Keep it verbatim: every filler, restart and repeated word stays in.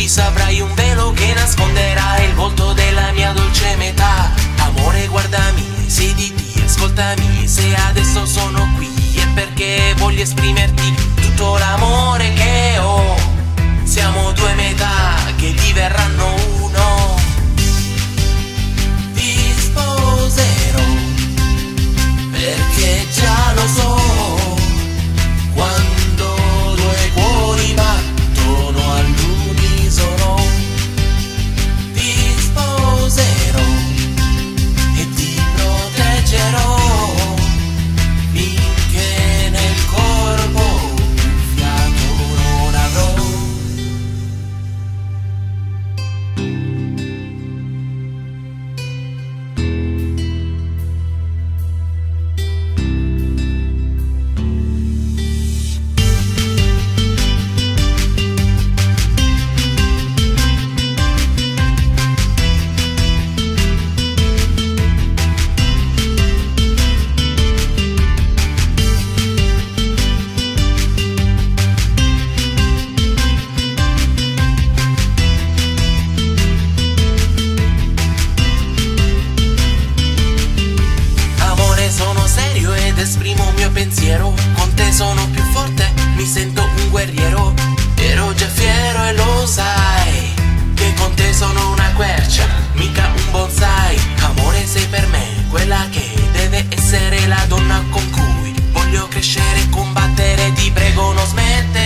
sorriso avrai un velo che nasconderà il volto della mia dolce metà. Amore, guardami, siediti, ascoltami, se adesso sono qui è perché voglio esprimerti tutto l'amore che ho. Siamo due metà che diverranno uno. Ti sposerò perché già lo so, quando due cuori battono all'unisono. Ti sposerò e ti proteggerò finché nel corpo un fiato non avrò. Esprimo il mio pensiero, con te sono più forte, mi sento un guerriero. Ero già fiero e lo sai, che con te sono una quercia, mica un bonsai. Amore, sei per me quella che deve essere la donna con cui voglio crescere e combattere. Ti prego non smettere